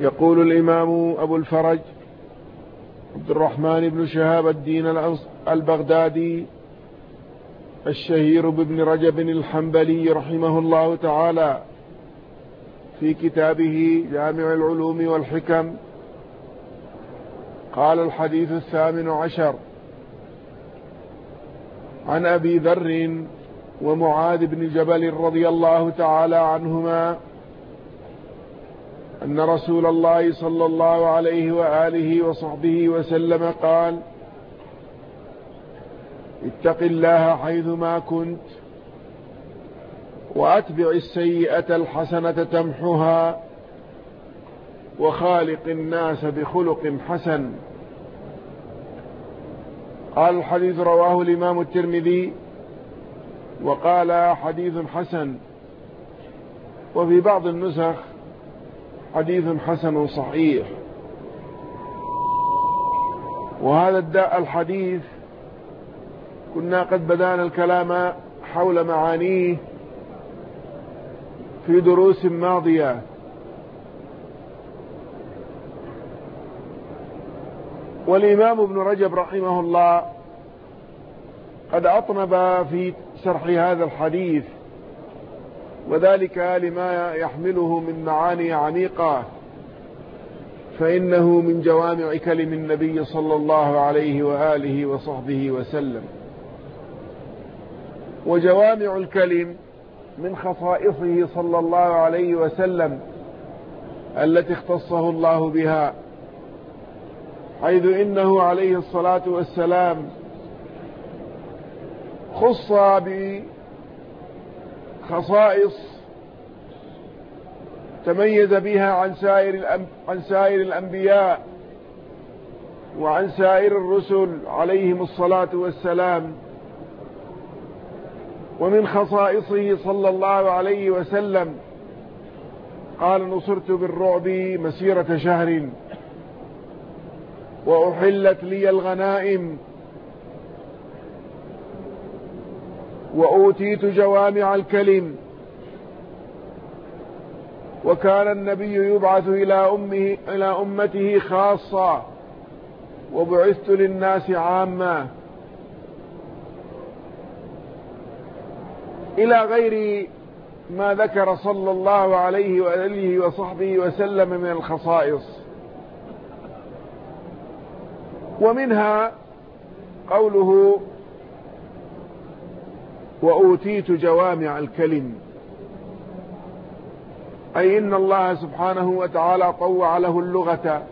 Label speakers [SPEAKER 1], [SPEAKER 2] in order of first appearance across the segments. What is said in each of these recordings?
[SPEAKER 1] يقول الإمام أبو الفرج عبد الرحمن بن شهاب الدين البغدادي الشهير بابن رجب الحنبلي رحمه الله تعالى في كتابه جامع العلوم والحكم، قال: الحديث 18 عن أبي ذر ومعاذ بن جبل رضي الله تعالى عنهما أن رسول الله صلى الله عليه وآله وصحبه وسلم قال: اتق الله حيثما كنت وأتبع السيئة الحسنة تمحها وخالق الناس بخلق حسن. قال: الحديث رواه الإمام الترمذي وقال: حديث حسن، وفي بعض النسخ حديث حسن صحيح. وهذا الحديث كنا قد بدأنا الكلام حول معانيه في دروس ماضية، والإمام ابن رجب رحمه الله قد أطنب في شرح هذا الحديث، وذلك لما يحمله من معاني عميقة، فإنه من جوامع كلم النبي صلى الله عليه وآله وصحبه وسلم. وجوامع الكلم من خصائصه صلى الله عليه وسلم التي اختصه الله بها، حيث إنه عليه الصلاة والسلام خص بخصائص تميز بها عن سائر الأنبياء وعن سائر الرسل عليهم الصلاة والسلام. ومن خصائصه صلى الله عليه وسلم قال: نصرت بالرعب مسيرة شهر وأحلت لي الغنائم وأوتيت جوامع الكلم. وكان النبي يبعث إلى أمته خاصة وبعثت للناس عامة، إلى غير ما ذكر صلى الله عليه وآله وصحبه وسلم من الخصائص. ومنها قوله: وأوتيت جوامع الكلم، أي إن الله سبحانه وتعالى طوع له اللغة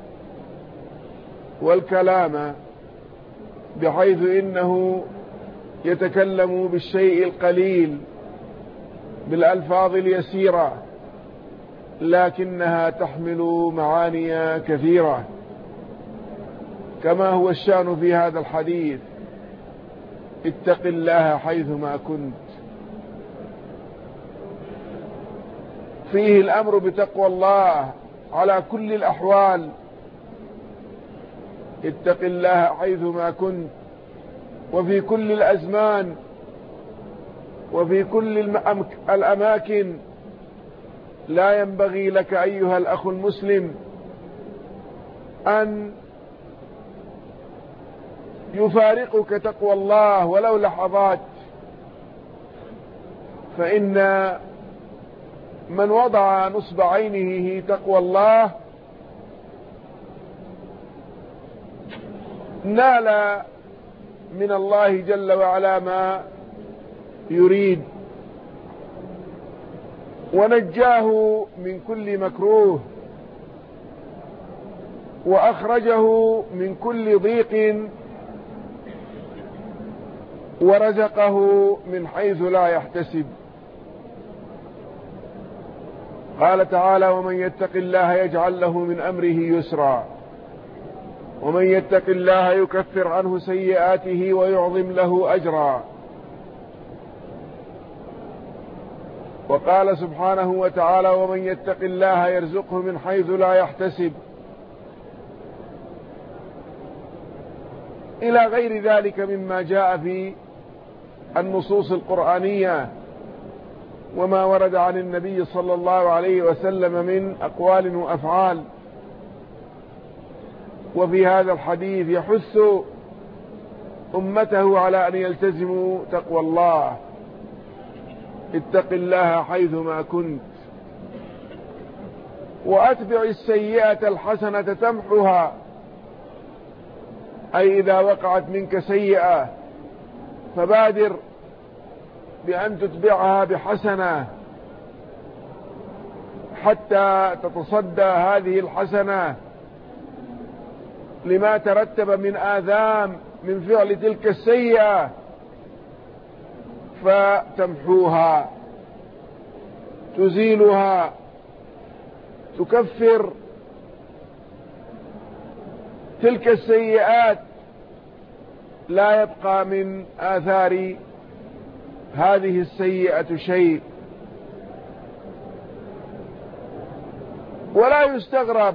[SPEAKER 1] والكلام، بحيث إنه يتكلم بالشيء القليل بالألفاظ اليسيرة، لكنها تحمل معاني كثيرة، كما هو الشأن في هذا الحديث: اتق الله حيثما كنت. فيه الأمر بتقوى الله على كل الأحوال. اتق الله حيثما كنت، وفي كل الأزمان، وفي كل الأماكن. لا ينبغي لك أيها الأخ المسلم أن يفارقك تقوى الله ولو لحظات، فإن من وضع نصب عينه تقوى الله نال من الله جل وعلا ما يريد، ونجاه من كل مكروه، وأخرجه من كل ضيق، ورزقه من حيث لا يحتسب. قال تعالى: ومن يتق الله يجعل له من أمره يسرا، ومن يتق الله يكفر عنه سيئاته ويعظم له أجرا. وقال سبحانه وتعالى: ومن يتق الله يرزقه من حيث لا يحتسب، إلى غير ذلك مما جاء في النصوص القرآنية وما ورد عن النبي صلى الله عليه وسلم من أقوال وأفعال وفي هذا الحديث يحث أمته على أن يلتزموا تقوى الله. اتق الله حيثما كنت، وأتبع السيئة الحسنة تمحها، أي إذا وقعت منك سيئة فبادر بأن تتبعها بحسنة حتى تتصدى هذه الحسنة لما ترتب من آثام من فعل تلك السيئة فتمحوها، تزيلها، تكفر تلك السيئات، لا يبقى من آثار هذه السيئة شيء. ولا يستغرب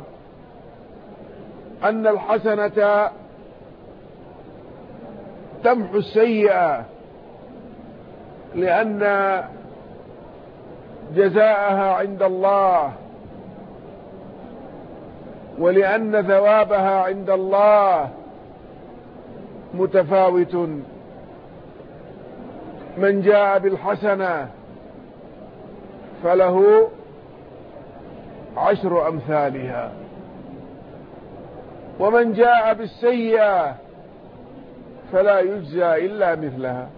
[SPEAKER 1] أن الحسنة تمحو السيئة، لأن جزاءها عند الله، ولأن ثوابها عند الله متفاوت. من جاء بالحسنة فله 10 أمثالها، ومن جاء بالسيئة فلا يجزى إلا مثلها.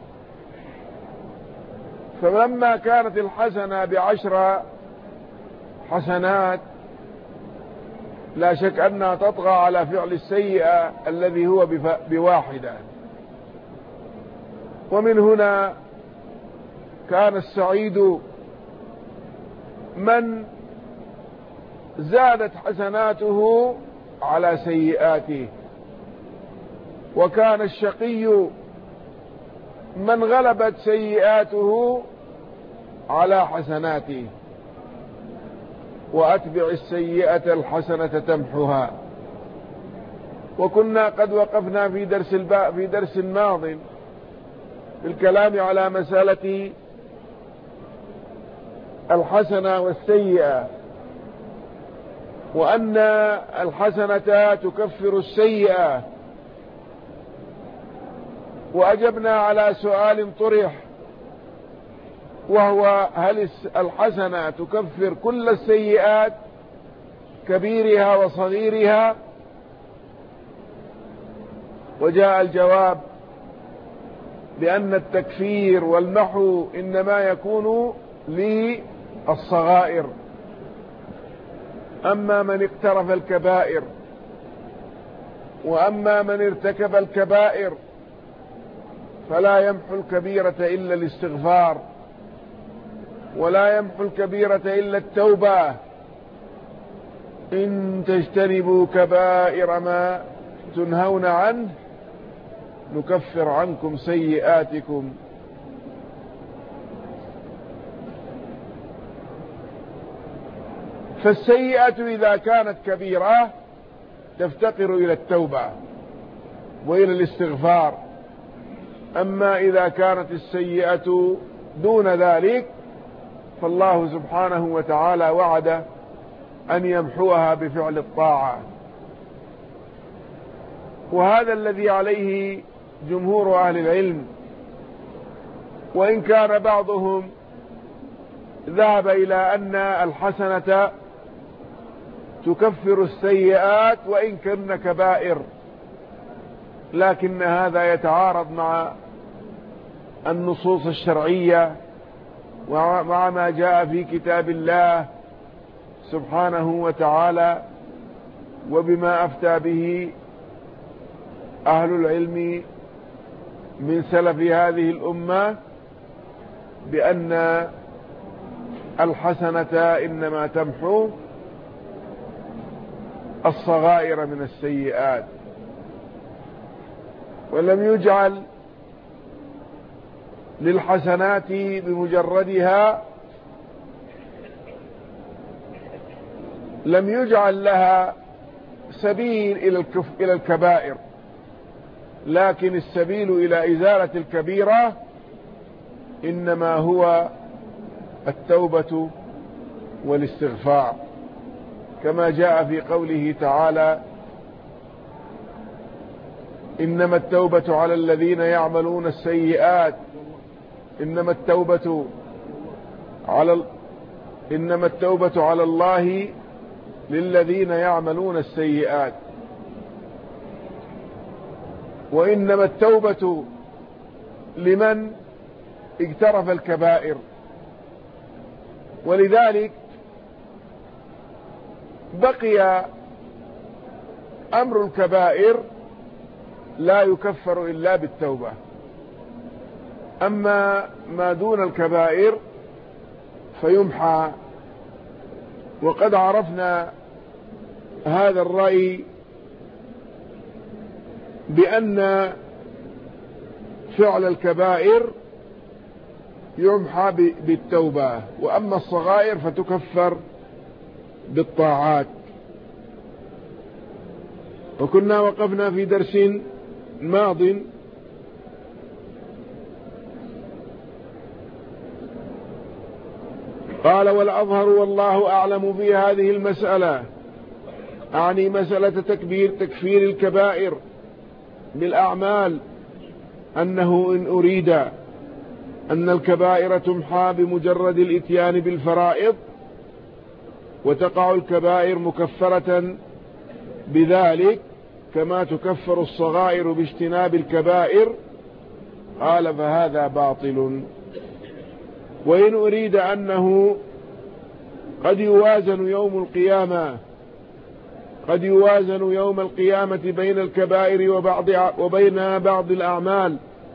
[SPEAKER 1] فلما كانت الحسنة ب10 حسنات لا شك أنها تطغى على فعل السيئة الذي هو ب1. ومن هنا كان السعيد من زادت حسناته على سيئاته، وكان الشقي من غلبت سيئاته على حسناته. وأتبع السيئة الحسنة تمحها. وكنا قد وقفنا في درس ماض في الكلام على مسألة الحسنة والسيئة، وأن الحسنة تكفر السيئة، وأجبنا على سؤال طرح، وهو هل الحسنة تكفر كل السيئات كبيرها وصغيرها؟ وجاء الجواب بأن التكفير والمحو إنما يكون للصغائر، أما من اقترف الكبائر وأما من ارتكب الكبائر فلا يمحو الكبيرة إلا الاستغفار، ولا يمحو الكبيرة إلا التوبة. إن تجتنبوا كبائر ما تنهون عنه نكفر عنكم سيئاتكم. فالسيئة إذا كانت كبيرة تفتقر إلى التوبة وإلى الاستغفار، أما إذا كانت السيئة دون ذلك فالله سبحانه وتعالى وعد أن يمحوها بفعل الطاعة. وهذا الذي عليه جمهور أهل العلم، وإن كان بعضهم ذهب إلى أن الحسنة تكفر السيئات وإن كن كبائر، لكن هذا يتعارض مع النصوص الشرعية ومع ما جاء في كتاب الله سبحانه وتعالى، وبما أفتى به أهل العلم من سلف هذه الأمة بأن الحسنة إنما تمحو الصغائر من السيئات، ولم يجعل للحسنات بمجردها، لم يجعل لها سبيل إلى الكبائر، لكن السبيل إلى إزالة الكبيرة إنما هو التوبة والاستغفار، كما جاء في قوله تعالى: إنما التوبة على الذين يعملون السيئات إنما التوبة على الله للذين يعملون السيئات، وإنما التوبة لمن اقترف الكبائر. ولذلك بقي أمر الكبائر لا يكفر إلا بالتوبة، أما ما دون الكبائر فيمحى. وقد عرفنا هذا الرأي بأن فعل الكبائر يمحى بالتوبة، وأما الصغائر فتكفر بالطاعات. وكنا وقفنا في درس ماض قال: والأظهر والله أعلم في هذه المسألة، أعني مسألة تكفير الكبائر بالأعمال، أنه إن أريد أن الكبائر تمحى بمجرد الإتيان بالفرائض، وتقع الكبائر مكفرة بذلك كما تكفر الصغائر باجتناب الكبائر، قال: فهذا باطل. وإن أريد أنه قد يوازن يوم القيامة بين الكبائر وبين بعض الأعمال،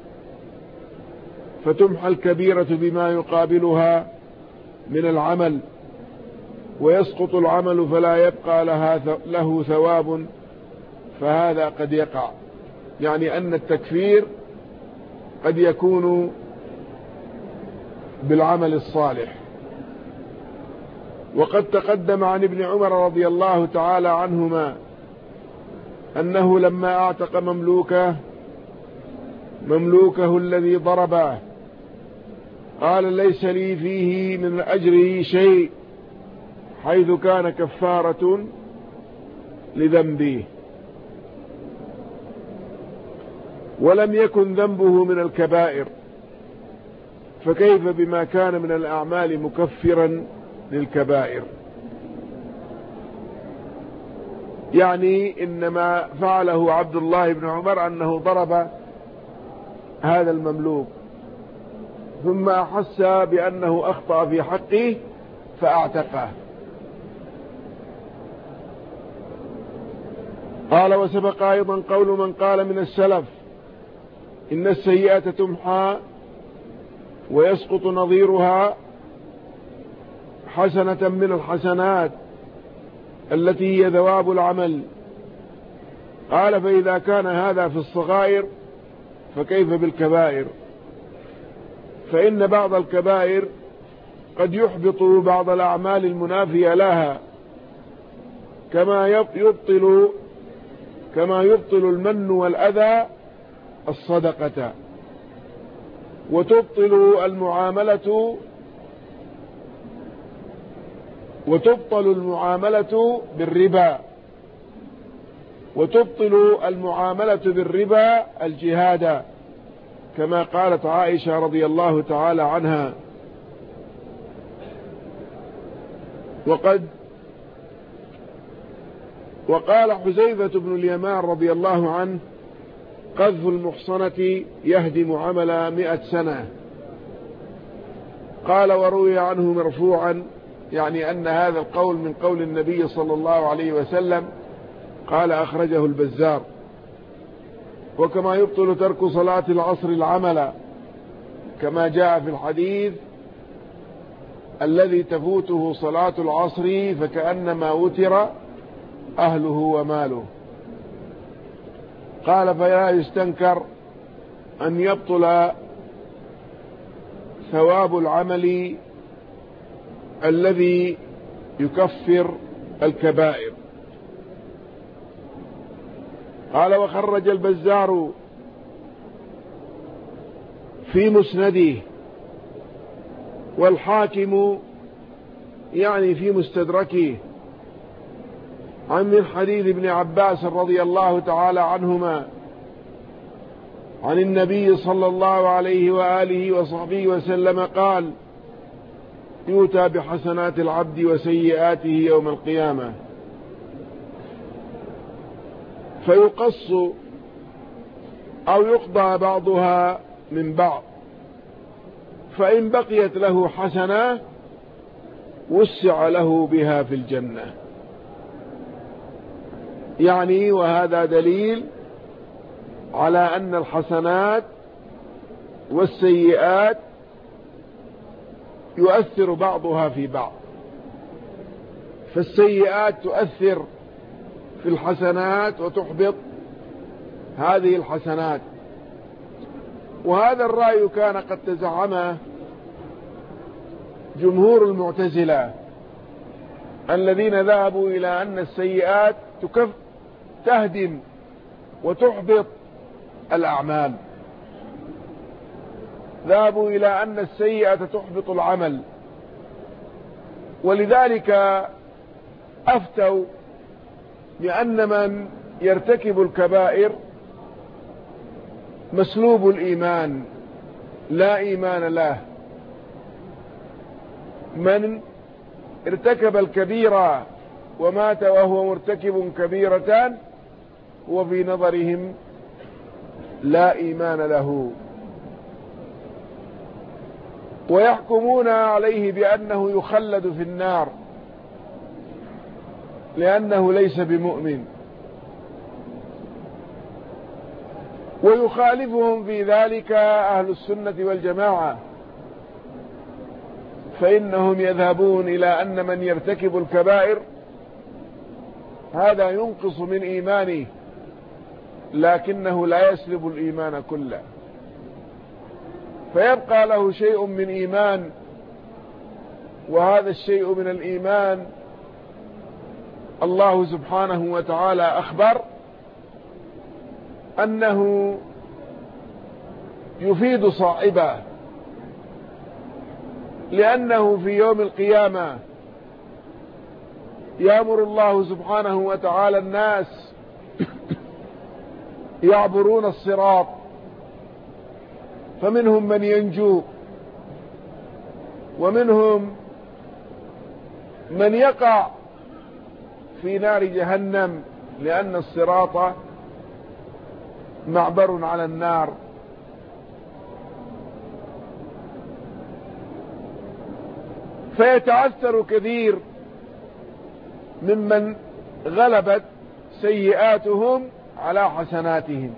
[SPEAKER 1] فتمحى الكبيرة بما يقابلها من العمل، ويسقط العمل فلا يبقى له ثواب، فهذا قد يقع. يعني أن التكفير قد يكون بالعمل الصالح. وقد تقدم عن ابن عمر رضي الله تعالى عنهما أنه لما اعتق مملوكه الذي ضربه قال: ليس لي فيه من أجره شيء، حيث كان كفارة لذنبه، ولم يكن ذنبه من الكبائر، فكيف بما كان من الأعمال مكفرا للكبائر؟ يعني إنما فعله عبد الله بن عمر أنه ضرب هذا المملوك، ثم أحس بأنه أخطأ في حقه فأعتقه. قال: وسبق أيضا قول من قال من السلف إن السيئة تمحى ويسقط نظيرها حسنة من الحسنات التي هي ثواب العمل. قال: فإذا كان هذا في الصغائر فكيف بالكبائر؟ فإن بعض الكبائر قد يحبط بعض الأعمال المنافية لها، كما يبطل المن والأذى الصدقة، وتبطل المعاملة بالربا الجهاد، كما قالت عائشة رضي الله تعالى عنها. وقال حذيفة بن اليمان رضي الله عنه: قذف المحصنة يهدم عمل 100 سنة. قال: وروي عنه مرفوعا، يعني أن هذا القول من قول النبي صلى الله عليه وسلم. قال: أخرجه البزار. وكما يبطل ترك صلاة العصر العمل، كما جاء في الحديث: الذي تفوته صلاة العصر فكأنما وتر أهله وماله. قال: فلا يستنكر أن يبطل ثواب العمل الذي يكفر الكبائر. قال: وخرج البزار في مسنده، والحاكم يعني في مستدركه، عن من حديث ابن عباس رضي الله تعالى عنهما عن النبي صلى الله عليه وآله وصحبه وسلم قال: يؤتى بحسنات العبد وسيئاته يوم القيامة فيقص أو يقضى بعضها من بعض، فإن بقيت له حسنة وسع له بها في الجنة. يعني وهذا دليل على أن الحسنات والسيئات يؤثر بعضها في بعض، فالسيئات تؤثر في الحسنات وتحبط هذه الحسنات. وهذا الرأي كان قد تزعمه جمهور المعتزلة الذين ذهبوا إلى أن السيئات تهدم وتحبط الأعمال، ذهبوا إلى أن السيئة تحبط العمل، ولذلك أفتوا بأن من يرتكب الكبائر مسلوب الإيمان لا إيمان له، من ارتكب الكبيرة ومات وهو مرتكب كبيرة هو في نظرهم لا إيمان له، ويحكمون عليه بأنه يخلد في النار لأنه ليس بمؤمن. ويخالفهم في ذلك أهل السنة والجماعة، فإنهم يذهبون إلى أن من يرتكب الكبائر هذا ينقص من إيمانه لكنه لا يسلب الإيمان كله، فيبقى له شيء من إيمان، وهذا الشيء من الإيمان الله سبحانه وتعالى أخبر أنه يفيد صاحبه، لأنه في يوم القيامة يأمر الله سبحانه وتعالى الناس يعبرون الصراط، فمنهم من ينجو ومنهم من يقع في نار جهنم، لأن الصراط معبر على النار. فيتعثر كثير ممن غلبت سيئاتهم على حسناتهم.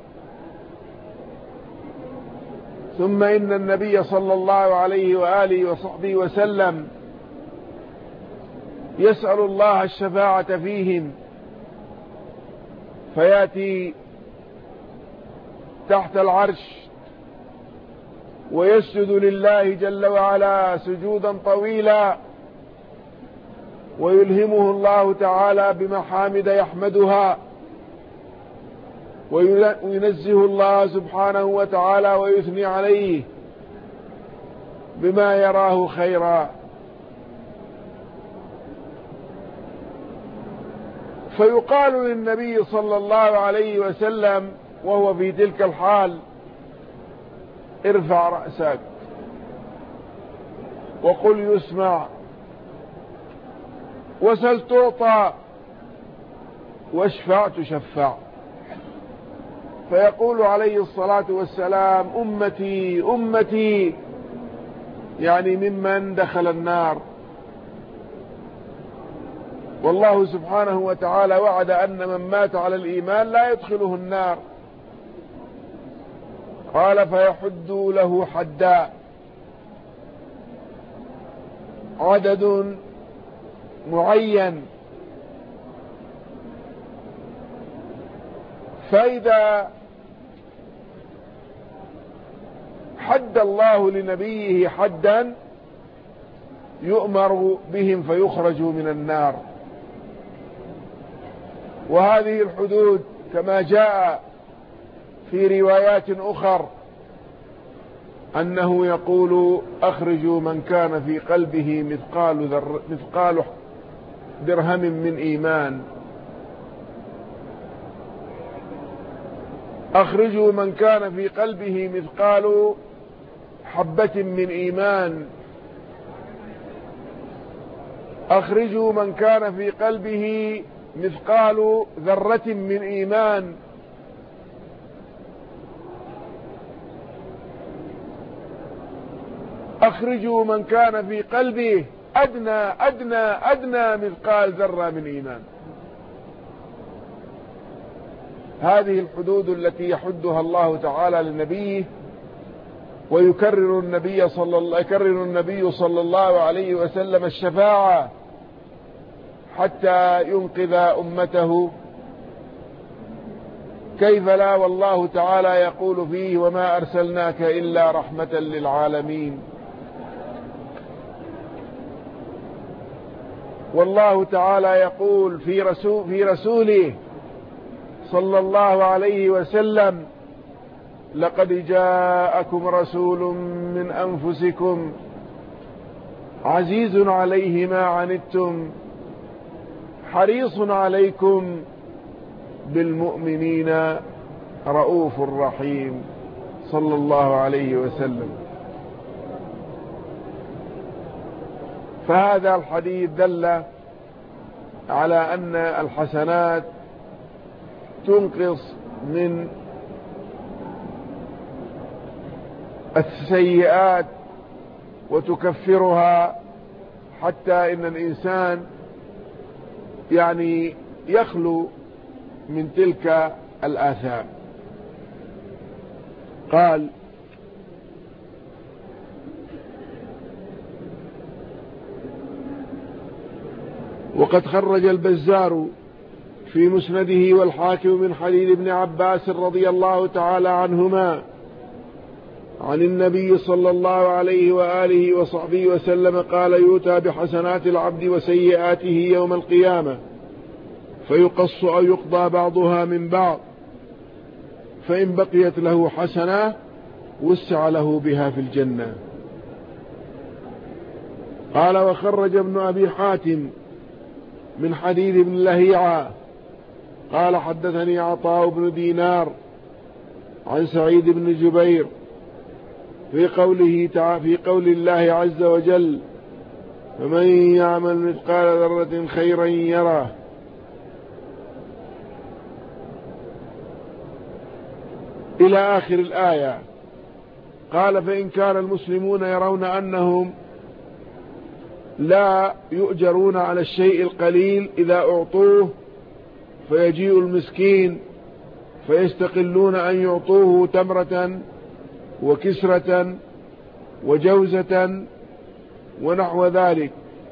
[SPEAKER 1] ثم إن النبي صلى الله عليه وآله وصحبه وسلم يسأل الله الشفاعة فيهم، فيأتي تحت العرش ويسجد لله جل وعلا سجودا طويلا، ويلهمه الله تعالى بمحامد يحمدها، وينزه الله سبحانه وتعالى ويثني عليه بما يراه خيرا. فيقال للنبي صلى الله عليه وسلم وهو في تلك الحال: ارفع رأسك وقل يسمع، وسل تعطى، واشفع تشفع. فيقول عليه الصلاة والسلام: أمتي أمتي، يعني ممن دخل النار. والله سبحانه وتعالى وعد أن من مات على الإيمان لا يدخله النار. قال: فيحد له حدا، عدد معين، فإذا حد الله لنبيه حدا يؤمر بهم فيخرجوا من النار. وهذه الحدود كما جاء في روايات أخر أنه يقول: أخرجوا من كان في قلبه مثقال درهم من إيمان. أخرجوا من كان في قلبه مثقال حبة من إيمان، أخرجوا من كان في قلبه مثقال ذرة من إيمان، أخرجوا من كان في قلبه أدنى مثقال ذرة من إيمان. هذه الحدود التي يحدها الله تعالى لنبيه، ويكرر النبي صلى الله عليه وسلم الشفاعة حتى ينقذ أمته. كيف لا، والله تعالى يقول فيه: وما أرسلناك إلا رحمة للعالمين. والله تعالى يقول في رسوله صلى الله عليه وسلم: لقد جاءكم رسول من أنفسكم عزيز عليه ما عنتم حريص عليكم بالمؤمنين رؤوف رحيم، صلى الله عليه وسلم. فهذا الحديث دل على أن الحسنات تنقص من السيئات وتكفرها، حتى إن الإنسان يخلو من تلك الآثام. قال: وقد خرج البزار في مسنده والحاكم من حديث ابن عباس رضي الله تعالى عنهما عن النبي صلى الله عليه وآله وصحبه وسلم قال: يؤتى بحسنات العبد وسيئاته يوم القيامة فيقص أو يقضى بعضها من بعض، فإن بقيت له حسنة وسع له بها في الجنة. قال: وخرج ابن أبي حاتم من حديث ابن لهيعة قال: حدثني عطاء بن دينار عن سعيد بن جبير في قول الله عز وجل: فمن يعمل مثقال ذرة خيرا يره، إلى آخر الآية. قال: فإن كان المسلمون يرون أنهم لا يؤجرون على الشيء القليل إذا أعطوه، فيجيء المسكين فيستقلون أن يعطوه تمرة وكسرة وجوزة ونحو ذلك،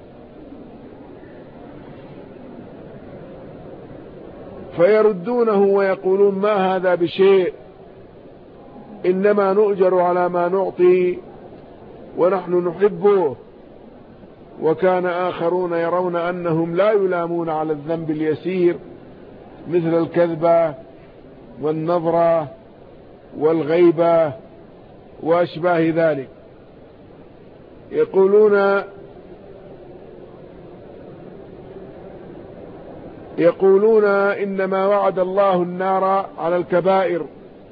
[SPEAKER 1] فيردونه ويقولون: ما هذا بشيء، إنما نؤجر على ما نعطي ونحن نحبه. وكان آخرون يرون أنهم لا يلامون على الذنب اليسير مثل الكذبة والنظرة والغيبة وأشباه ذلك، يقولون إنما وعد الله النار على الكبائر،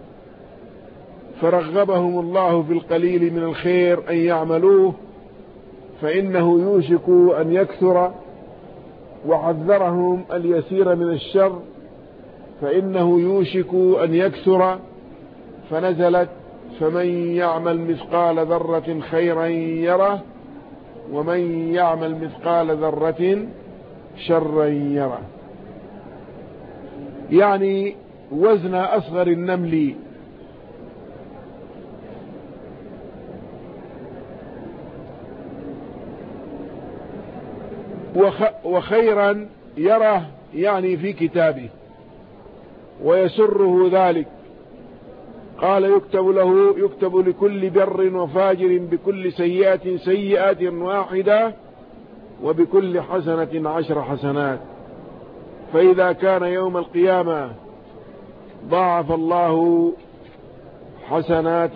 [SPEAKER 1] فرغبهم الله في القليل من الخير أن يعملوه فإنه يوشك أن يكثر، وحذرهم اليسير من الشر فإنه يوشك أن يكثر، فنزلت: فمن يعمل مثقال ذرة خيرا يره ومن يعمل مثقال ذرة شرا يره. يعني وزن أصغر النمل. وخيرا يره يعني في كتابه ويسره ذلك. قال: يكتب لكل بر وفاجر بكل سيئة واحدة وبكل حسنة 10 حسنات، فإذا كان يوم القيامة ضاعف الله حسنات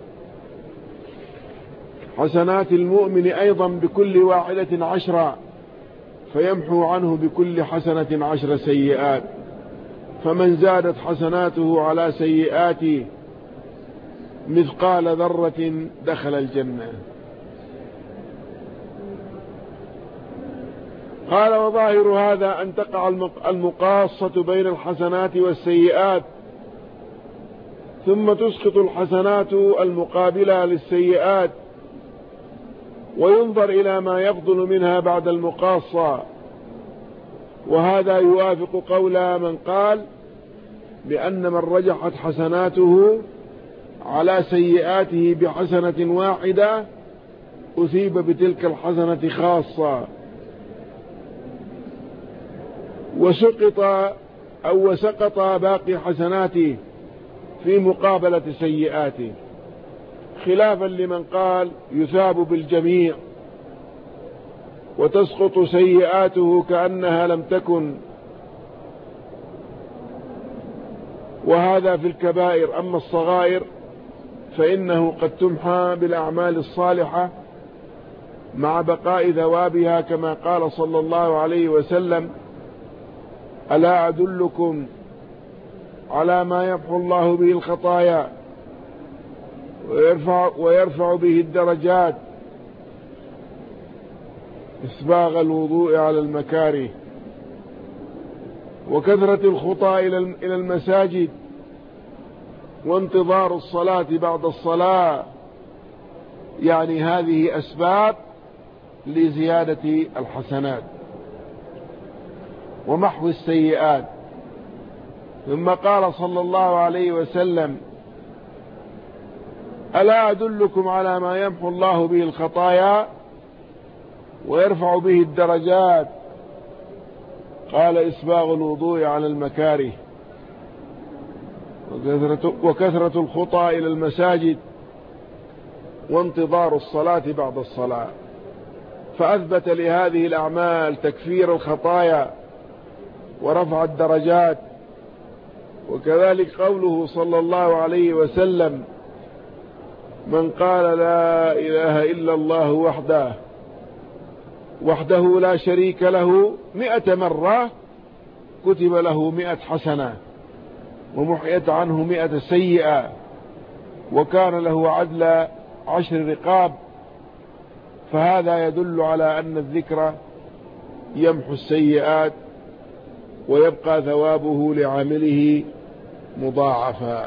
[SPEAKER 1] المؤمن أيضا بكل واحدة 10، فيمحو عنه بكل حسنة 10 سيئات، فمن زادت حسناته على سيئاته مثقال ذرة دخل الجنة. قال وظاهر هذا أن تقع المقاصة بين الحسنات والسيئات، ثم تسقط الحسنات المقابلة للسيئات، وينظر إلى ما يفضل منها بعد المقاصة. وهذا يوافق قول من قال بأن من رجحت حسناته على سيئاته بحسنة واحدة أثيب بتلك الحسنة خاصة، وسقط باقي حسناته في مقابلة سيئاته، خلافا لمن قال يثاب بالجميع وتسقط سيئاته كأنها لم تكن. وهذا في الكبائر. أما الصغائر فإنه قد تمحى بالأعمال الصالحة مع بقاء ثوابها، كما قال صلى الله عليه وسلم: ألا أدلكم على ما يمحو الله به الخطايا ويرفع به الدرجات؟ إسباغ الوضوء على المكاره، وكثرة الخطى إلى المساجد، وانتظار الصلاة بعد الصلاة. يعني هذه أسباب لزيادة الحسنات ومحو السيئات. ثم قال صلى الله عليه وسلم: ألا أدلكم على ما يمحو الله به الخطايا ويرفع به الدرجات؟ قال: إسباغ الوضوء على المكاره، وكثرة الخطى إلى المساجد، وانتظار الصلاة بعد الصلاة. فأثبت لهذه الأعمال تكفير الخطايا ورفع الدرجات. وكذلك قوله صلى الله عليه وسلم: من قال لا إله إلا الله وحده لا شريك له 100 مرة كتب له 100 حسنة ومحيت عنه 100 سيئة، وكان له عدل 10 رقاب. فهذا يدل على أن الذكر يمحو السيئات ويبقى ثوابه لعامله مضاعفا.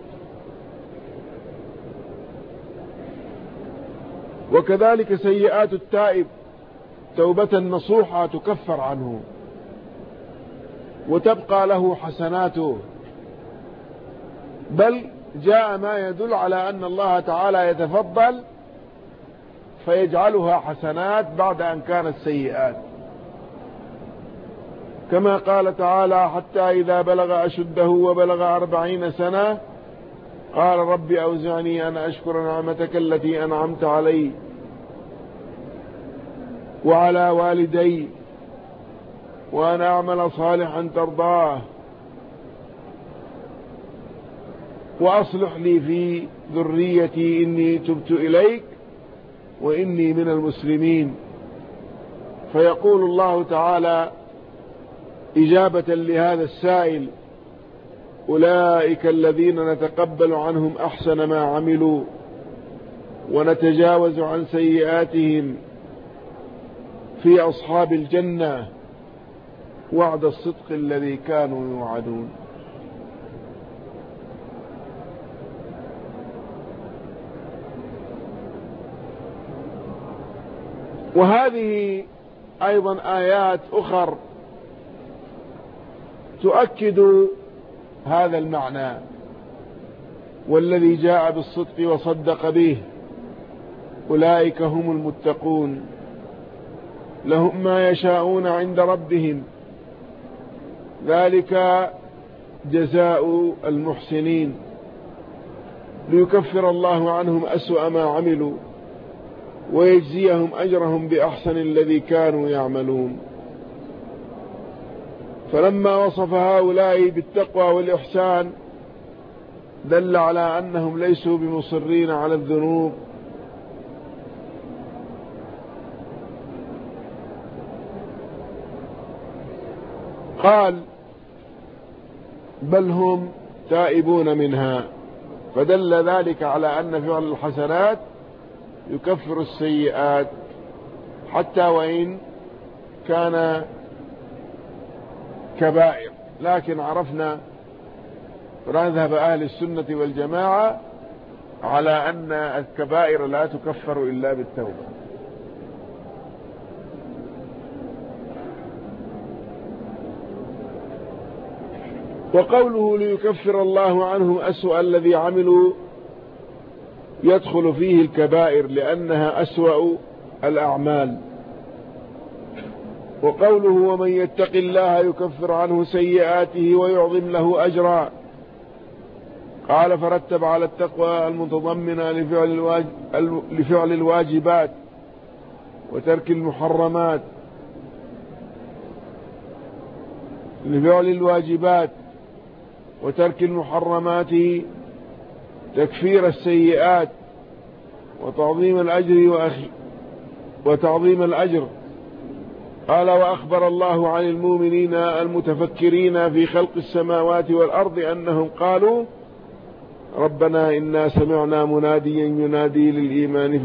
[SPEAKER 1] وكذلك سيئات التائب توبة نصوحة تكفر عنه وتبقى له حسناته، بل جاء ما يدل على أن الله تعالى يتفضل فيجعلها حسنات بعد أن كانت سيئات، كما قال تعالى: حتى إذا بلغ أشده وبلغ 40 سنة قال: رب أوزعني أن أشكر نعمتك التي أنعمت علي وعلى والدي وأن أعمل صالحا ترضاه وأصلح لي في ذريتي إني تبت إليك وإني من المسلمين. فيقول الله تعالى إجابة لهذا السائل: أولئك الذين نتقبل عنهم أحسن ما عملوا ونتجاوز عن سيئاتهم في أصحاب الجنة وعد الصدق الذي كانوا يوعدون. وهذه أيضا آيات أخر تؤكد هذا المعنى: والذي جاء بالصدق وصدق به أولئك هم المتقون لهم ما يشاءون عند ربهم ذلك جزاء المحسنين ليكفر الله عنهم أسوأ ما عملوا ويجزيهم أجرهم بأحسن الذي كانوا يعملون. فلما وصف هؤلاء بالتقوى والإحسان دل على أنهم ليسوا بمصرين على الذنوب قال بل هم تائبون منها، فدل ذلك على أن فعل الحسنات يكفر السيئات حتى وإن كان كبائر. لكن عرفنا مذهب أهل السنة والجماعة على أن الكبائر لا تكفر إلا بالتوبة. وقوله ليكفر الله عنه أسوأ الذي عملوا يدخل فيه الكبائر لأنها أسوأ الأعمال. وقوله ومن يتق الله يكفر عنه سيئاته ويعظم له أجرا، قال فرتب على التقوى المتضمنة لفعل الواجبات وترك المحرمات، لفعل الواجبات وترك المحرمات تكفير السيئات وتعظيم الأجر. قال وأخبر الله عن المؤمنين المتفكرين في خلق السماوات والأرض أنهم قالوا ربنا إنا سمعنا مناديا ينادي للإيمان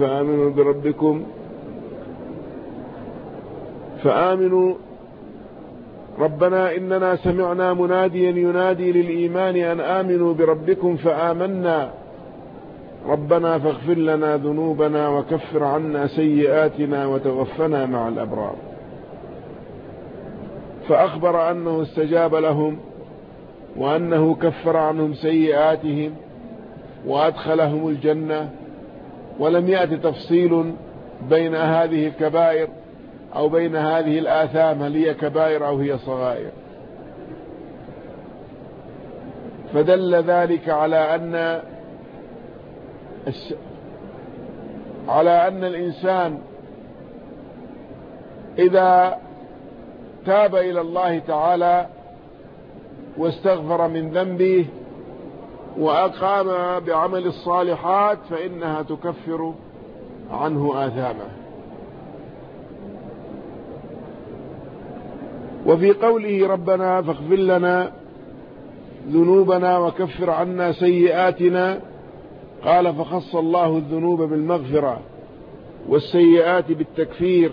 [SPEAKER 1] فآمنوا ربنا إننا سمعنا مناديا ينادي للإيمان أن آمنوا بربكم فآمنا ربنا فاغفر لنا ذنوبنا وكفر عنا سيئاتنا وتوفنا مع الأبرار. فأخبر أنه استجاب لهم وأنه كفر عنهم سيئاتهم وأدخلهم الجنة، ولم يأتي تفصيل بين هذه الكبائر أو بين هذه الآثام هل هي كبائر أو هي صغائر. فدل ذلك على أن الإنسان إذا تاب إلى الله تعالى واستغفر من ذنبه وأقام بعمل الصالحات فإنها تكفر عنه آثامه. وفي قوله ربنا فاغفر لنا ذنوبنا وكفر عنا سيئاتنا، قال فخص الله الذنوب بالمغفرة والسيئات بالتكفير.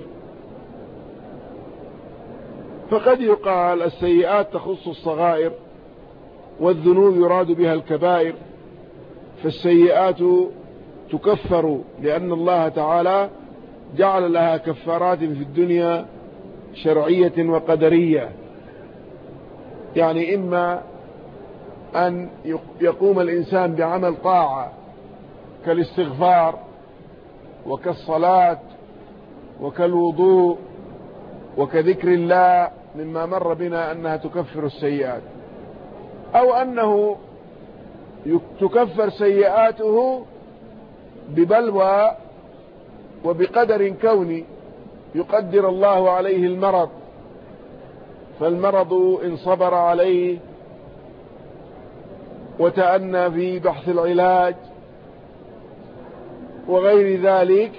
[SPEAKER 1] فقد يقال السيئات تخص الصغائر والذنوب يراد بها الكبائر، فالسيئات تكفر لأن الله تعالى جعل لها كفارات في الدنيا شرعية وقدرية. يعني إما أن يقوم الإنسان بعمل طاعة كالاستغفار وكالصلاة وكالوضوء وكذكر الله مما مر بنا أنها تكفر السيئات، أو أنه تكفر سيئاته ببلوى وبقدر كوني يقدر الله عليه المرض، فالمرض إن صبر عليه وتأنى في بحث العلاج وغير ذلك،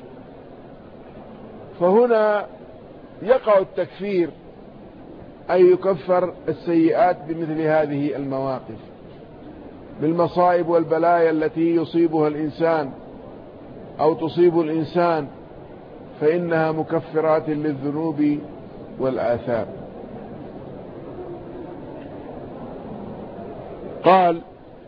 [SPEAKER 1] فهنا يقع التكفير أي يكفر السيئات بمثل هذه المواقف بالمصائب والبلايا التي يصيبها الإنسان أو تصيب الإنسان، فإنها مكفرات للذنوب والآثام. قال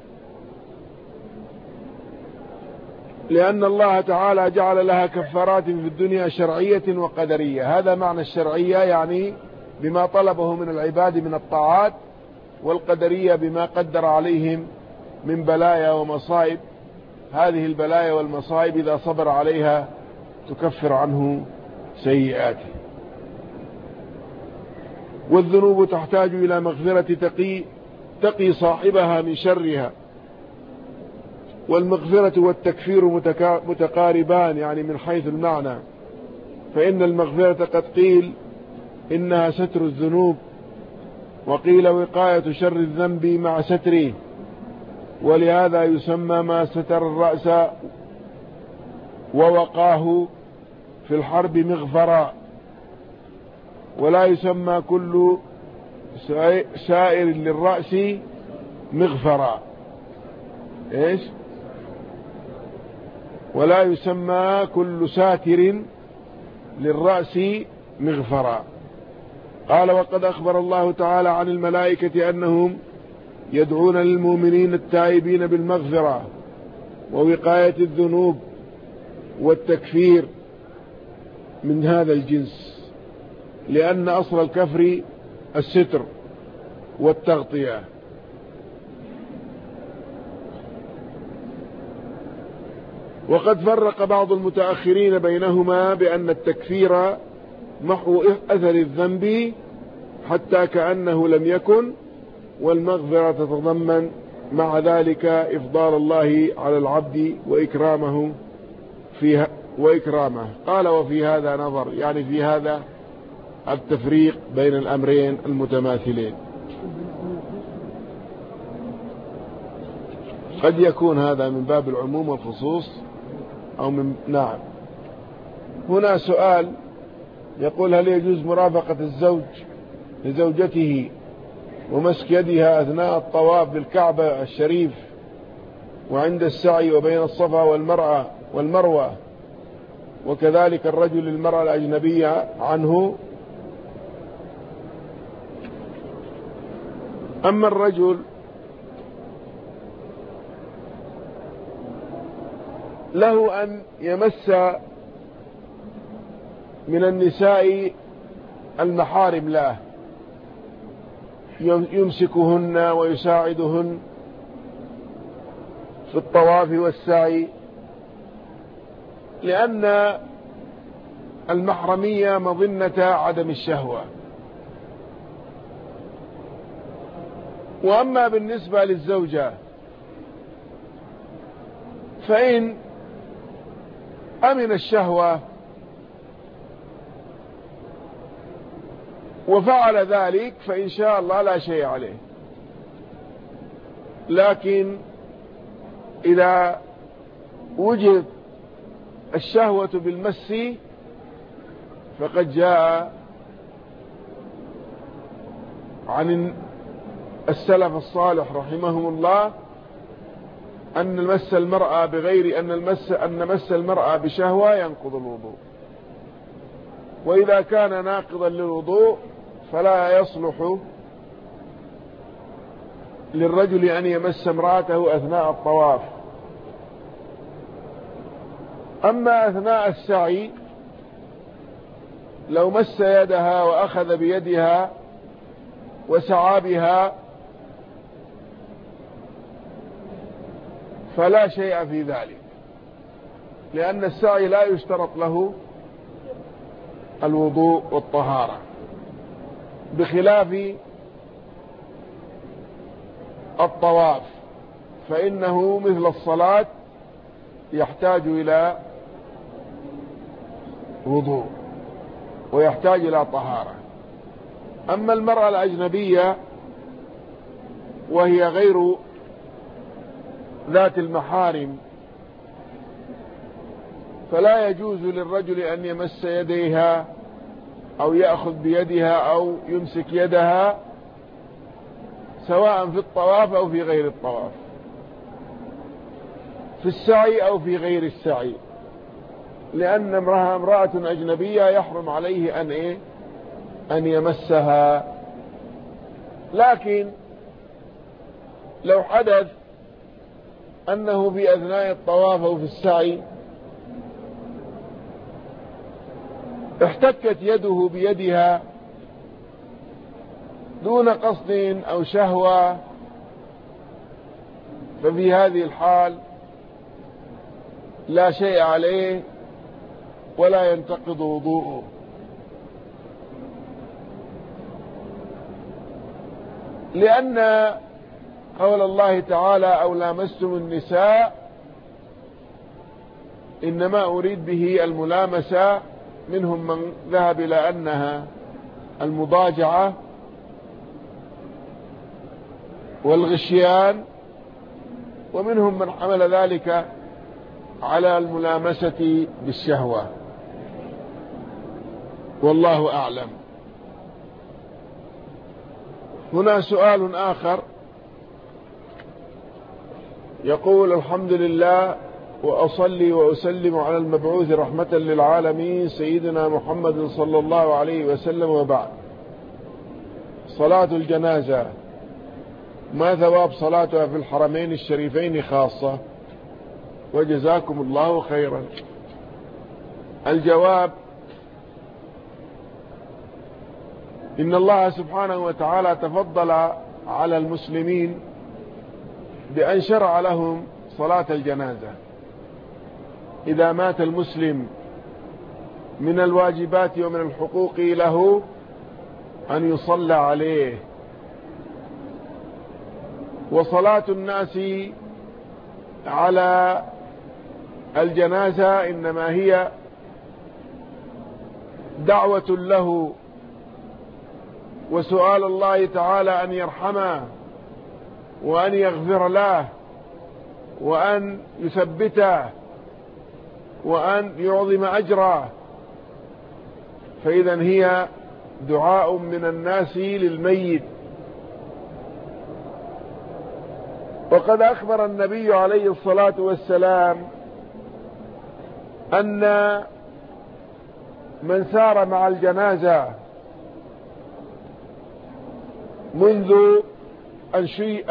[SPEAKER 1] لأن الله تعالى جعل لها كفارات في الدنيا شرعية وقدرية. هذا معنى الشرعية يعني بما طلبه من العباد من الطاعات، والقدرية بما قدر عليهم من بلايا ومصائب. هذه البلايا والمصائب إذا صبر عليها تكفر عنه سيئاته. والذنوب تحتاج إلى مغفرة تقي صاحبها من شرها، والمغفرة والتكفير متقاربان يعني من حيث المعنى، فإن المغفرة قد قيل إنها ستر الذنوب، وقيل وقاية شر الذنب مع ستره، ولهذا يسمى ما ستر الرأس ووقاه في الحرب مغفرا، ولا يسمى كل سائر للرأس مغفرا. إيش؟ ولا يسمى كل ساتر للرأس مغفرا. قال: وقد أخبر الله تعالى عن الملائكة أنهم يدعون للمؤمنين التائبين بالمغفرة ووقاية الذنوب والتكفير من هذا الجنس، لأن أصل الكفر الستر والتغطية. وقد فرق بعض المتأخرين بينهما بأن التكفير محو أثر الذنب حتى كأنه لم يكن، والمغفرة تتضمن مع ذلك إفضال الله على العبد وإكرامه. قال: وفي هذا نظر، يعني في هذا التفريق بين الأمرين المتماثلين. قد يكون هذا من باب العموم والخصوص أو من نعم. هنا سؤال يقول: هل يجوز مرافقة الزوج لزوجته ومسك يدها أثناء الطواف بالكعبة الشريف وعند السعي وبين الصفا والمروة، وكذلك الرجل للمرأة الأجنبية عنه؟ أما الرجل له أن يمس من النساء المحارم له، يمسكهن ويساعدهن في الطواف والسعي، لأن المحرمية مظنة عدم الشهوة. وأما بالنسبة للزوجة فإن أمن الشهوة وفعل ذلك فإن شاء الله لا شيء عليه، لكن إذا وجد الشهوة بالمس فقد جاء عن السلف الصالح رحمهم الله أن مس المرأة بغير أن مس المرأة بشهوة ينقض الوضوء، وإذا كان ناقضا للوضوء فلا يصلح للرجل أن يمس امرأته أثناء الطواف. أما أثناء السعي لو مس يدها وأخذ بيدها وسعى بها فلا شيء في ذلك، لأن السعي لا يشترط له الوضوء والطهارة، بخلاف الطواف فإنه مثل الصلاة يحتاج إلى وضوء ويحتاج إلى طهارة. أما المرأة الأجنبية وهي غير ذات المحارم فلا يجوز للرجل أن يمس يديها أو يأخذ بيدها أو يمسك يدها سواء في الطواف أو في غير الطواف، في السعي أو في غير السعي، لأن امرأة أجنبية يحرم عليه أن يمسها. لكن لو حدث أنه في أثناء الطواف أو في السعي احتكت يده بيدها دون قصد أو شهوة، ففي هذه الحال لا شيء عليه ولا ينتقض وضوءه. لأن قول الله تعالى: أو لامستم النساء، إنما أريد به الملامسة، منهم من ذهب إلى أنها المضاجعة والغشيان، ومنهم من حمل ذلك على الملامسة بالشهوة، والله أعلم. هنا سؤال آخر يقول: الحمد لله وأصلي وأسلم على المبعوث رحمة للعالمين سيدنا محمد صلى الله عليه وسلم، وبعد. صلاة الجنازة ما ثواب صلاتها في الحرمين الشريفين خاصة؟ وجزاكم الله خيرا. الجواب: إن الله سبحانه وتعالى تفضل على المسلمين بأن شرع لهم صلاة الجنازة. إذا مات المسلم من الواجبات ومن الحقوق له أن يصلى عليه، وصلاة الناس على الجنازة إنما هي دعوة له وسؤال الله تعالى أن يرحمه وأن يغفر له وأن يثبته وأن يعظم أجره. فإذا هي دعاء من الناس للميت. وقد أخبر النبي عليه الصلاة والسلام أن من سار مع الجنازة منذ أن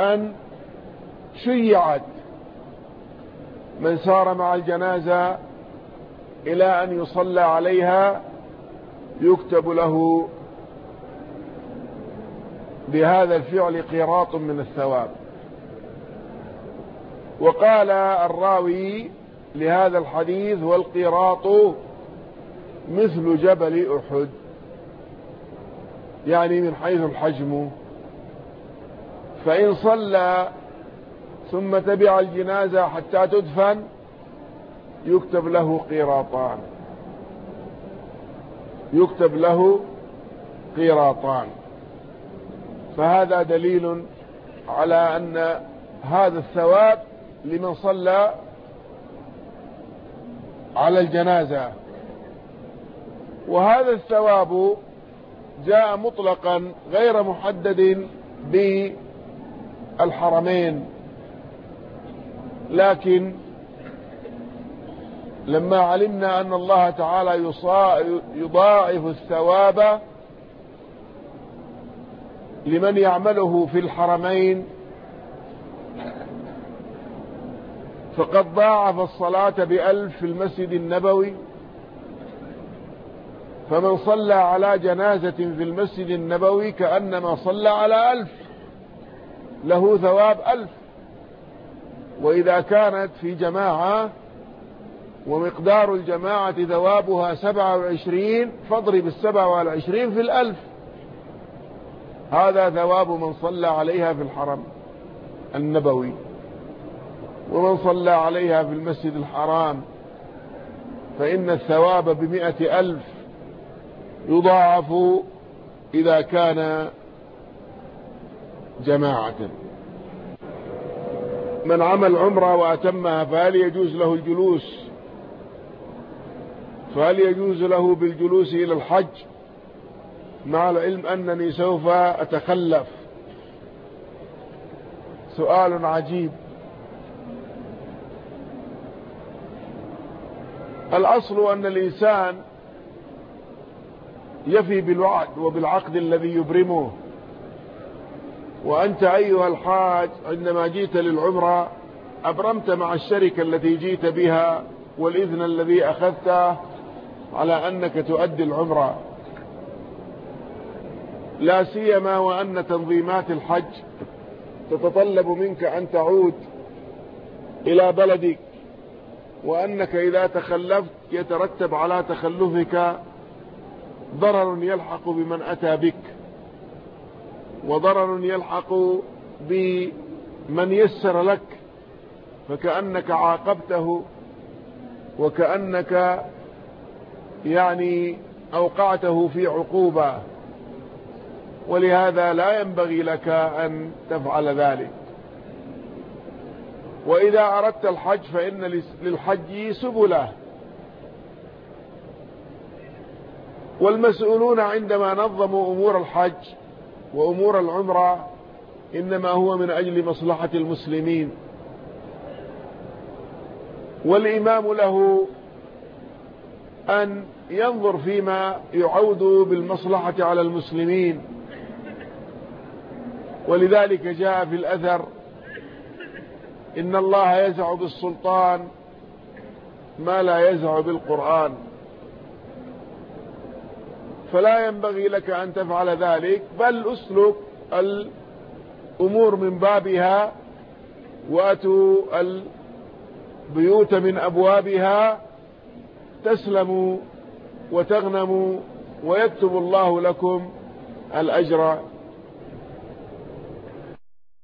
[SPEAKER 1] شيعت، من سار مع الجنازة إلى أن يصلى عليها يكتب له بهذا الفعل قيراط من الثواب. وقال الراوي لهذا الحديث: والقيراط مثل جبل أحد، يعني من حيث الحجم. فإن صلى ثم تبع الجنازة حتى تدفن يكتب له قيراطان، يكتب له قيراطان. فهذا دليل على أن هذا الثواب لمن صلى على الجنازة. وهذا الثواب جاء مطلقا غير محدد بالحرمين، لكن لما علمنا أن الله تعالى يضاعف الثواب لمن يعمله في الحرمين، فقد ضاعف الصلاة ب1000 في المسجد النبوي. فمن صلى على جنازة في المسجد النبوي كأنما صلى على 1000، له ثواب 1000. وإذا كانت في جماعة ومقدار الجماعة ثوابها 27، فاضرب 27 في 1000. هذا ثواب من صلى عليها في الحرم النبوي. ومن صلى عليها في المسجد الحرام فإن الثواب ب100,000 يضاعف إذا كان جماعة. من عمل عمرة وأتمها فهل يجوز له الجلوس؟ فهل يجوز له بالجلوس إلى الحج، مع العلم أنني سوف أتخلف؟ سؤال عجيب. الأصل أن الإنسان يفي بالوعد وبالعقد الذي يبرمه. وأنت أيها الحاج عندما جئت للعمرة أبرمت مع الشركة التي جئت بها والإذن الذي أخذته على أنك تؤدي العمرة، لا سيما وأن تنظيمات الحج تتطلب منك أن تعود إلى بلدك، وأنك إذا تخلفت يترتب على تخلفك ضرر يلحق بمن أتى بك، وضرر يلحق بمن يسر لك، فكأنك عاقبته وكأنك يعني أوقعته في عقوبة. ولهذا لا ينبغي لك أن تفعل ذلك. وإذا أردت الحج فإن للحج سبله. والمسؤولون عندما نظموا أمور الحج وأمور العمرة إنما هو من أجل مصلحة المسلمين، والإمام له أن ينظر فيما يعود بالمصلحة على المسلمين. ولذلك جاء في الأثر: إن الله يزع بالسلطان ما لا يزع بالقرآن. فلا ينبغي لك أن تفعل ذلك، بل أسلك الأمور من بابها، وأتوا البيوت من أبوابها، تسلموا وتغنموا ويكتب الله لكم الأجر